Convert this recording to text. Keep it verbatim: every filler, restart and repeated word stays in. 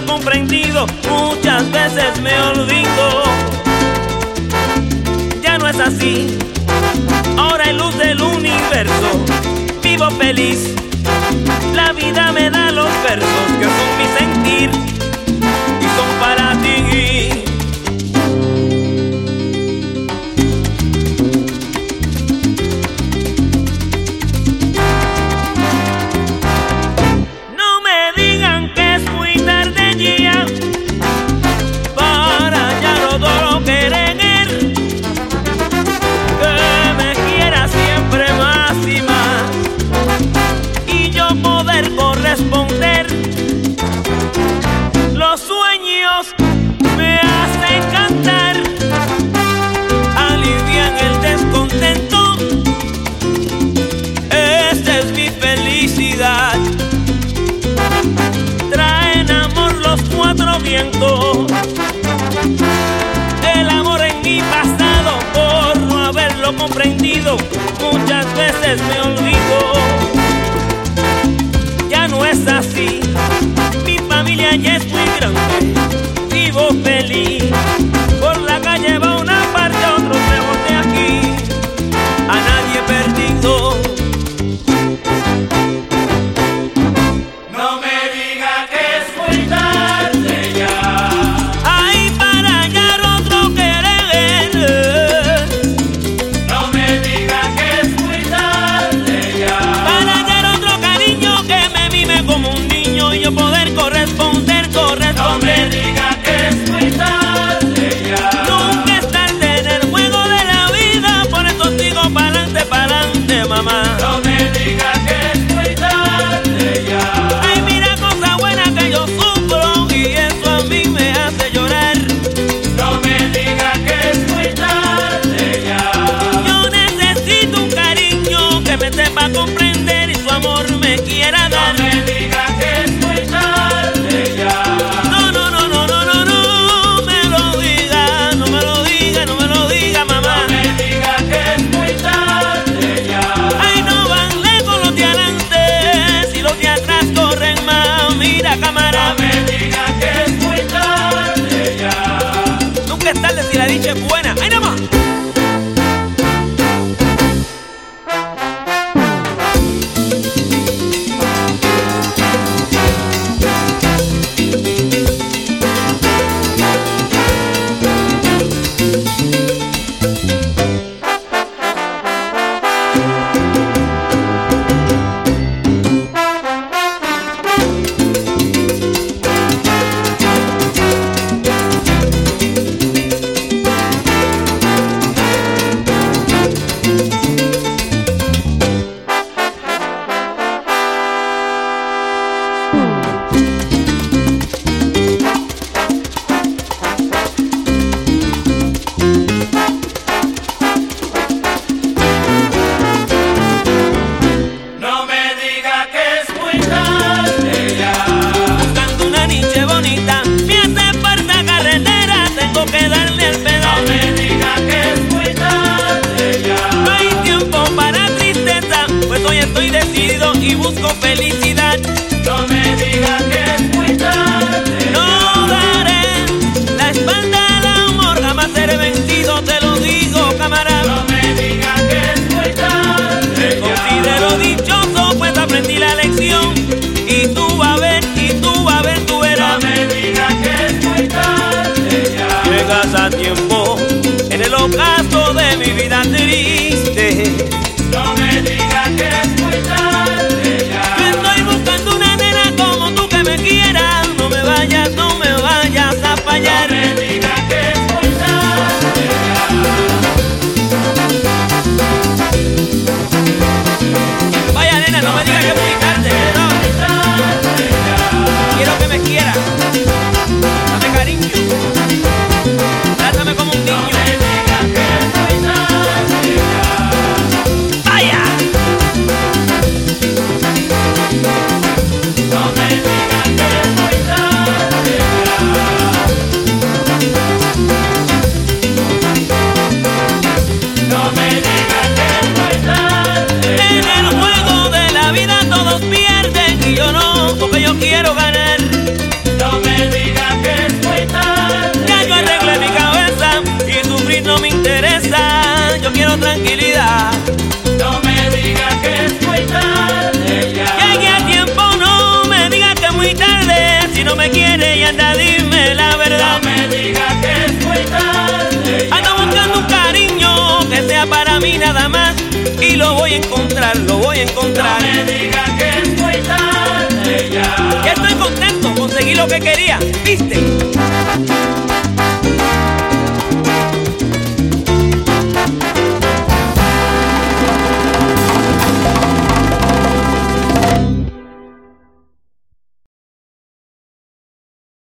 comprendido, muchas veces me olvido. Ya no es así, ahora hay luz del universo, vivo feliz. La vida me da los versos que son mi sentir y son para ti. No me digan que es muy tarde ya para ya no querer, que me quiera siempre más y más y yo poder corresponder. Los sueños me hacen cantar, alivian el descontento. Esta es mi felicidad. Traen amor los cuatro vientos. El amor en mi pasado, por no haberlo comprendido, muchas veces me olvido. Ya no es así, mi familia ya es muy grande, vivo feliz. Por la calle va una parte, otros lejos de aquí, a nadie perdido. No me diga que es muy tarde ya. Ay, para hallar otro querer. No me diga que es muy tarde ya. Para hallar otro cariño que me mime como un niño y yo poder corresponder, No me corresponder. diga que es muy tarde tranquilidad. No me diga que es muy tarde ya. Llegue a tiempo, no me diga que es muy tarde. Si no me quiere y anda, dime la verdad. No me diga que es muy tarde.